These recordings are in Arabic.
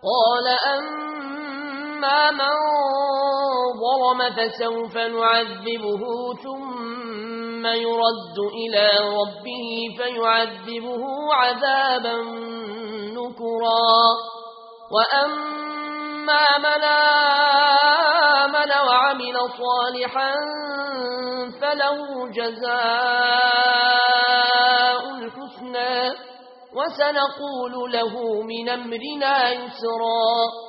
قال أما من ظلم فسوف نعذبه ثم يرد إلى ربه فيعذبه عذابا نكرا وأما من آمن وعمل صالحا فله جزاء الحسنى وسنقول له من أمرنا يسرا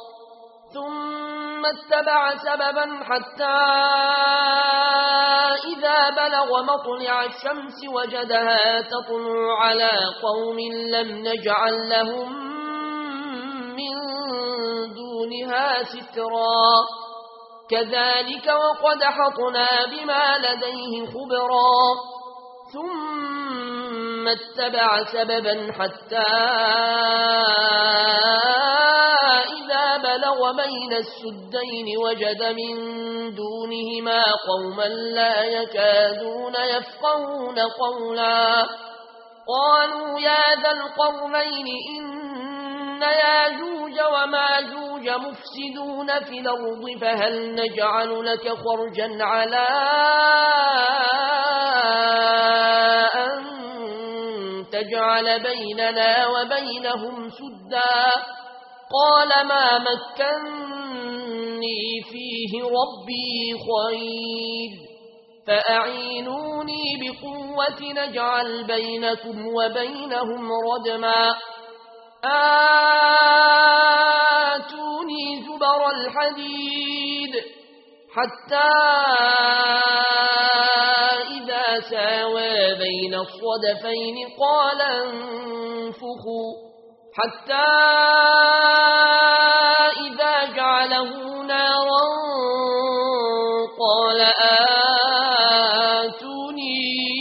ثم اتبع سببا حتى إذا بلغ مطلع الشمس وجدها تطلع على قوم لم نجعل لهم من دونها سترا كذلك وقد حطنا بما لديه خبرا ثم اتبع سببا حتى إذا بلغ بين السدين وجد من دونهما قوما لا يكادون يفقهون قولا قالوا يا ذا القرنين إن ياجوج وماجوج مفسدون في الأرض فهل نجعل لك خرجا على أن تجعل بيننا وبينهم سدا قال ما مكنني فيه ربي خير فأعينوني بقوة نجعل بينكم وبينهم ردما آتوني زبر الحديد حتى إذا ساوى بين الصدفين قال انفخوا حتى إذا جعله نارا قال آتوني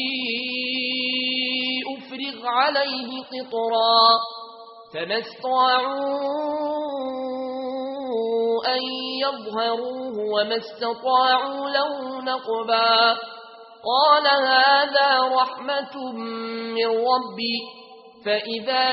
أفرغ عليه قطرا فما استطاعوا أن يظهروه وما استطاعوا له نقبا قال هذا رحمة من ربي فإذا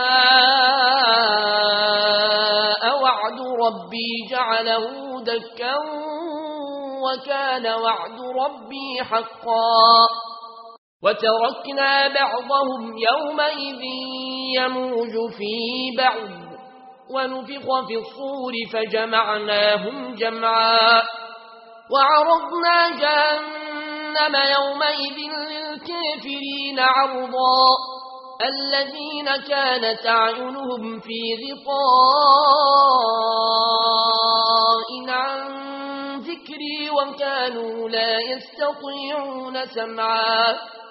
جاء وعد ربي جعله دكا وكان وعد ربي حقا وتركنا بعضهم يومئذ يموج في بعض ونفخ في الصور فجمعناهم جمعا وعرضنا جهنم يومئذ للكافرين عرضا الذين كانت أعينهم في غطاء عن ذكري وكانوا لا يستطيعون سمعا